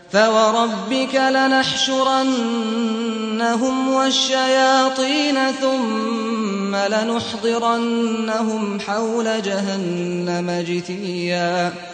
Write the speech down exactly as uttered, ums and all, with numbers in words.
فوربك لنحشرنهم والشياطين ثم لنحضرنهم حول جهنم جثيا